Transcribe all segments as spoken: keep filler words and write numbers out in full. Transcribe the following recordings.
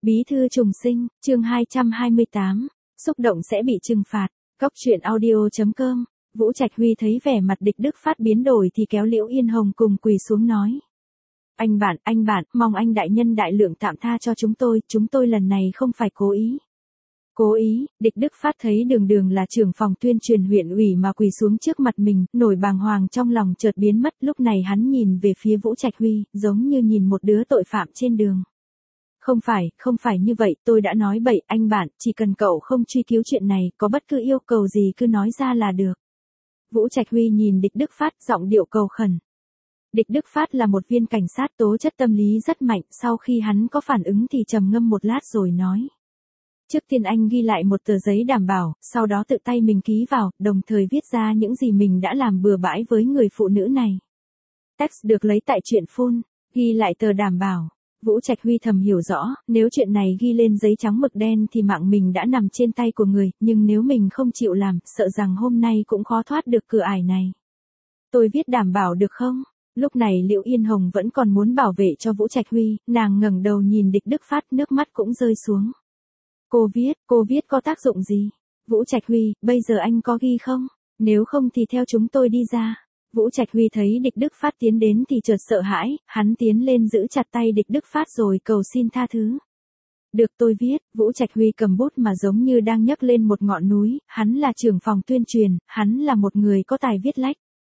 Bí thư trùng sinh, chương hai trăm hai mươi tám, xúc động sẽ bị trừng phạt. Cóc truyện audio chấm com. Vũ Trạch Huy thấy vẻ mặt Địch Đức Phát biến đổi thì kéo Liễu Yên Hồng cùng quỳ xuống nói. Anh bạn, anh bạn, mong anh đại nhân đại lượng tạm tha cho chúng tôi, chúng tôi lần này không phải cố ý. Cố ý, Địch Đức Phát thấy đường đường là trưởng phòng tuyên truyền huyện ủy mà quỳ xuống trước mặt mình, nổi bàng hoàng trong lòng chợt biến mất, lúc này hắn nhìn về phía Vũ Trạch Huy, giống như nhìn một đứa tội phạm trên đường. Không phải, không phải như vậy, tôi đã nói bậy, anh bạn, chỉ cần cậu không truy cứu chuyện này, có bất cứ yêu cầu gì cứ nói ra là được. Vũ Trạch Huy nhìn Địch Đức Phát, giọng điệu cầu khẩn. Địch Đức Phát là một viên cảnh sát tố chất tâm lý rất mạnh, sau khi hắn có phản ứng thì trầm ngâm một lát rồi nói. Trước tiên anh ghi lại một tờ giấy đảm bảo, sau đó tự tay mình ký vào, đồng thời viết ra những gì mình đã làm bừa bãi với người phụ nữ này. Text được lấy tại truyện phun, ghi lại tờ đảm bảo. Vũ Trạch Huy thầm hiểu rõ, nếu chuyện này ghi lên giấy trắng mực đen thì mạng mình đã nằm trên tay của người, nhưng nếu mình không chịu làm, sợ rằng hôm nay cũng khó thoát được cửa ải này. Tôi viết đảm bảo được không? Lúc này Liễu Yên Hồng vẫn còn muốn bảo vệ cho Vũ Trạch Huy, nàng ngẩng đầu nhìn Địch Đức Phát, nước mắt cũng rơi xuống. Cô viết, cô viết có tác dụng gì? Vũ Trạch Huy, bây giờ anh có ghi không? Nếu không thì theo chúng tôi đi ra. Vũ Trạch Huy thấy Địch Đức Phát tiến đến thì chợt sợ hãi, hắn tiến lên giữ chặt tay Địch Đức Phát rồi cầu xin tha thứ. Được tôi viết, Vũ Trạch Huy cầm bút mà giống như đang nhấc lên một ngọn núi, hắn là trưởng phòng tuyên truyền, hắn là một người có tài viết lách.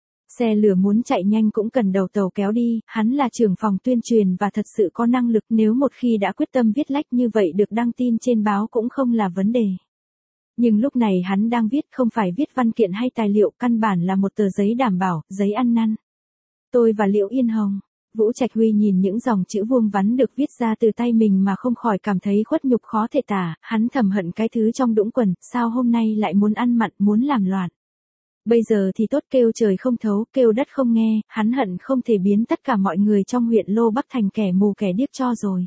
Xe lửa muốn chạy nhanh cũng cần đầu tàu kéo đi, hắn là trưởng phòng tuyên truyền và thật sự có năng lực, nếu một khi đã quyết tâm viết lách như vậy được đăng tin trên báo cũng không là vấn đề. Nhưng lúc này hắn đang viết không phải viết văn kiện hay tài liệu, căn bản là một tờ giấy đảm bảo, giấy ăn năn. Tôi và Liễu Yên Hồng. Vũ Trạch Huy nhìn những dòng chữ vuông vắn được viết ra từ tay mình mà không khỏi cảm thấy khuất nhục khó thể tả, hắn thầm hận cái thứ trong đũng quần, sao hôm nay lại muốn ăn mặn, muốn làm loạn. Bây giờ thì tốt kêu trời không thấu, kêu đất không nghe, hắn hận không thể biến tất cả mọi người trong huyện Lô Bắc thành kẻ mù kẻ điếc cho rồi.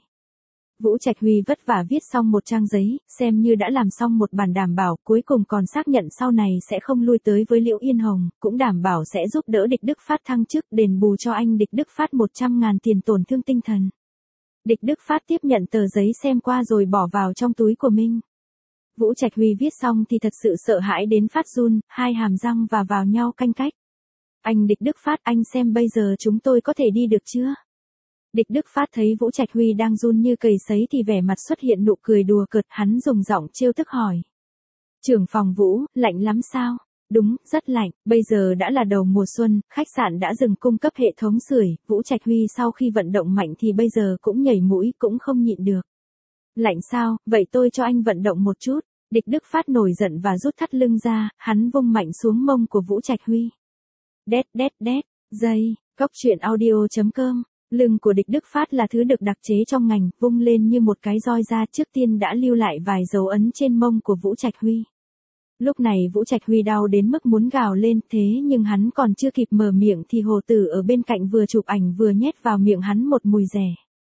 Vũ Trạch Huy vất vả viết xong một trang giấy, xem như đã làm xong một bản đảm bảo, cuối cùng còn xác nhận sau này sẽ không lui tới với Liễu Yên Hồng, cũng đảm bảo sẽ giúp đỡ Địch Đức Phát thăng chức, đền bù cho anh Địch Đức Phát một trăm ngàn tiền tổn thương tinh thần. Địch Đức Phát tiếp nhận tờ giấy xem qua rồi bỏ vào trong túi của mình. Vũ Trạch Huy viết xong thì thật sự sợ hãi đến phát run, hai hàm răng và vào nhau canh cách. Anh Địch Đức Phát, anh xem bây giờ chúng tôi có thể đi được chưa? Địch Đức Phát thấy Vũ Trạch Huy đang run như cầy sấy thì vẻ mặt xuất hiện nụ cười đùa cợt, hắn dùng giọng trêu tức hỏi. Trưởng phòng Vũ, lạnh lắm sao? Đúng, rất lạnh, bây giờ đã là đầu mùa xuân, khách sạn đã dừng cung cấp hệ thống sưởi, Vũ Trạch Huy sau khi vận động mạnh thì bây giờ cũng nhảy mũi, cũng không nhịn được. Lạnh sao, vậy tôi cho anh vận động một chút. Địch Đức Phát nổi giận và rút thắt lưng ra, hắn vung mạnh xuống mông của Vũ Trạch Huy. Đét đét đét, dây, cóc truyện audio chấm com. Lưng của Địch Đức Phát là thứ được đặc chế trong ngành, vung lên như một cái roi ra, trước tiên đã lưu lại vài dấu ấn trên mông của Vũ Trạch Huy. Lúc này Vũ Trạch Huy đau đến mức muốn gào lên, thế nhưng hắn còn chưa kịp mở miệng thì hồ tử ở bên cạnh vừa chụp ảnh vừa nhét vào miệng hắn một mùi rẻ.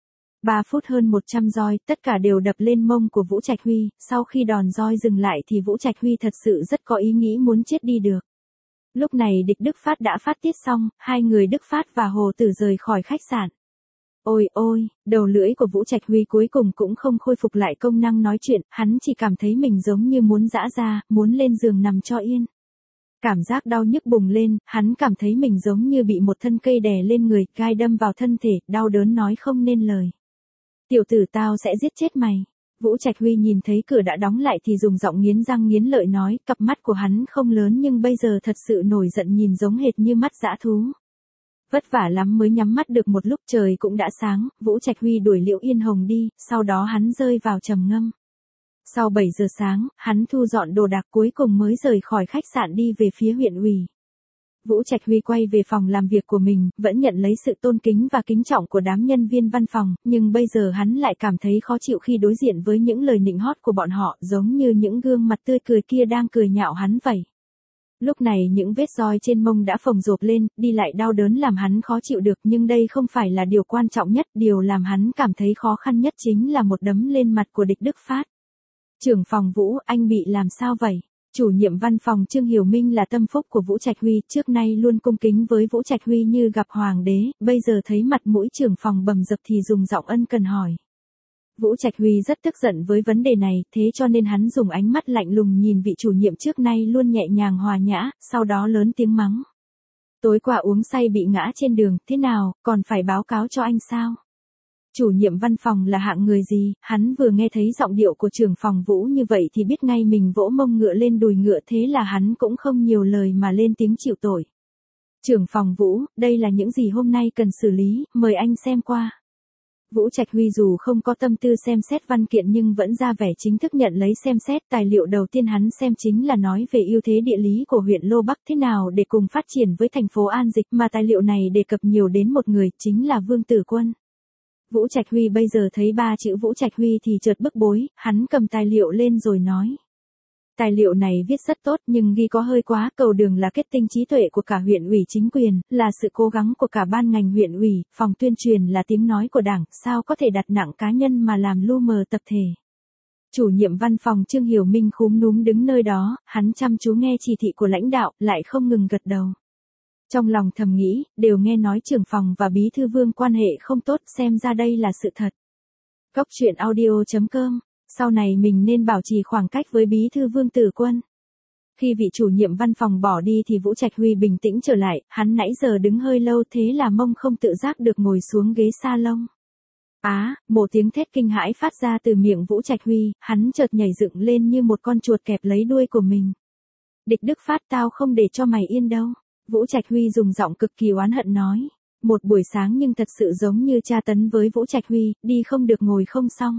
Ba phút hơn một trăm roi, tất cả đều đập lên mông của Vũ Trạch Huy, sau khi đòn roi dừng lại thì Vũ Trạch Huy thật sự rất có ý nghĩ muốn chết đi được. Lúc này Địch Đức Phát đã phát tiết xong, hai người Đức Phát và Hồ Tử rời khỏi khách sạn. Ôi ôi, đầu lưỡi của Vũ Trạch Huy cuối cùng cũng không khôi phục lại công năng nói chuyện, hắn chỉ cảm thấy mình giống như muốn giã ra, muốn lên giường nằm cho yên. Cảm giác đau nhức bùng lên, hắn cảm thấy mình giống như bị một thân cây đè lên người, gai đâm vào thân thể, đau đớn nói không nên lời. Tiểu tử tao sẽ giết chết mày. Vũ Trạch Huy nhìn thấy cửa đã đóng lại thì dùng giọng nghiến răng nghiến lợi nói, cặp mắt của hắn không lớn nhưng bây giờ thật sự nổi giận nhìn giống hệt như mắt dã thú. Vất vả lắm mới nhắm mắt được một lúc, trời cũng đã sáng, Vũ Trạch Huy đuổi Liễu Yên Hồng đi, sau đó hắn rơi vào trầm ngâm. Sau bảy giờ sáng, hắn thu dọn đồ đạc cuối cùng mới rời khỏi khách sạn đi về phía huyện ủy. Vũ Trạch Huy quay về phòng làm việc của mình, vẫn nhận lấy sự tôn kính và kính trọng của đám nhân viên văn phòng, nhưng bây giờ hắn lại cảm thấy khó chịu khi đối diện với những lời nịnh hót của bọn họ, giống như những gương mặt tươi cười kia đang cười nhạo hắn vậy. Lúc này những vết roi trên mông đã phồng rộp lên, đi lại đau đớn làm hắn khó chịu được, nhưng đây không phải là điều quan trọng nhất, điều làm hắn cảm thấy khó khăn nhất chính là một đấm lên mặt của Địch Đức Phát. Trưởng phòng Vũ, anh bị làm sao vậy? Chủ nhiệm văn phòng Trương Hiểu Minh là tâm phúc của Vũ Trạch Huy, trước nay luôn cung kính với Vũ Trạch Huy như gặp hoàng đế, bây giờ thấy mặt mũi trưởng phòng bầm dập thì dùng giọng ân cần hỏi. Vũ Trạch Huy rất tức giận với vấn đề này, thế cho nên hắn dùng ánh mắt lạnh lùng nhìn vị chủ nhiệm trước nay luôn nhẹ nhàng hòa nhã, sau đó lớn tiếng mắng. Tối qua uống say bị ngã trên đường, thế nào, còn phải báo cáo cho anh sao? Chủ nhiệm văn phòng là hạng người gì, hắn vừa nghe thấy giọng điệu của trưởng phòng Vũ như vậy thì biết ngay mình vỗ mông ngựa lên đùi ngựa, thế là hắn cũng không nhiều lời mà lên tiếng chịu tội. Trưởng phòng Vũ, đây là những gì hôm nay cần xử lý, mời anh xem qua. Vũ Trạch Huy dù không có tâm tư xem xét văn kiện nhưng vẫn ra vẻ chính thức nhận lấy xem xét. Tài liệu đầu tiên hắn xem chính là nói về ưu thế địa lý của huyện Lô Bắc thế nào để cùng phát triển với thành phố An Dịch, mà tài liệu này đề cập nhiều đến một người, chính là Vương Tử Quân. Vũ Trạch Huy bây giờ thấy ba chữ Vũ Trạch Huy thì chợt bức bối, hắn cầm tài liệu lên rồi nói. Tài liệu này viết rất tốt nhưng ghi có hơi quá, cầu đường là kết tinh trí tuệ của cả huyện ủy chính quyền, là sự cố gắng của cả ban ngành huyện ủy, phòng tuyên truyền là tiếng nói của đảng, sao có thể đặt nặng cá nhân mà làm lu mờ tập thể. Chủ nhiệm văn phòng Trương Hiểu Minh khúm núm đứng nơi đó, hắn chăm chú nghe chỉ thị của lãnh đạo, lại không ngừng gật đầu. Trong lòng thầm nghĩ, đều nghe nói trưởng phòng và bí thư Vương quan hệ không tốt, xem ra đây là sự thật. Cốc truyện audio chấm com. Sau này mình nên bảo trì khoảng cách với bí thư Vương Tử Quân. Khi vị chủ nhiệm văn phòng bỏ đi thì Vũ Trạch Huy bình tĩnh trở lại, hắn nãy giờ đứng hơi lâu thế là mông không tự giác được ngồi xuống ghế salon. Á, à, một tiếng thét kinh hãi phát ra từ miệng Vũ Trạch Huy, hắn chợt nhảy dựng lên như một con chuột kẹp lấy đuôi của mình. Địch Đức Phát, tao không để cho mày yên đâu. Vũ Trạch Huy dùng giọng cực kỳ oán hận nói. Một buổi sáng nhưng thật sự giống như tra tấn với Vũ Trạch Huy, đi không được ngồi không xong.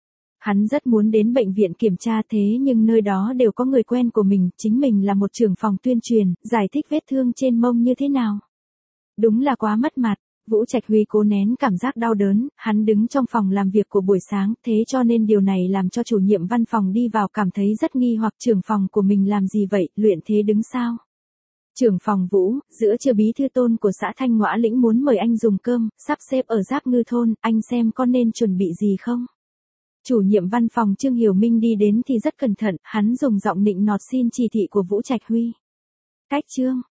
Hắn rất muốn đến bệnh viện kiểm tra thế nhưng nơi đó đều có người quen của mình, chính mình là một trưởng phòng tuyên truyền, giải thích vết thương trên mông như thế nào. Đúng là quá mất mặt. Vũ Trạch Huy cố nén cảm giác đau đớn, hắn đứng trong phòng làm việc của buổi sáng, thế cho nên điều này làm cho chủ nhiệm văn phòng đi vào cảm thấy rất nghi hoặc trưởng phòng của mình làm gì vậy, luyện thế đứng sao. Trưởng phòng Vũ, giữa trưa bí thư Tôn của xã Thanh Ngõa Lĩnh muốn mời anh dùng cơm, sắp xếp ở Giáp Ngư thôn, anh xem có nên chuẩn bị gì không? Chủ nhiệm văn phòng Trương Hiểu Minh đi đến thì rất cẩn thận, hắn dùng giọng nịnh nọt xin chỉ thị của Vũ Trạch Huy. Cách Trương,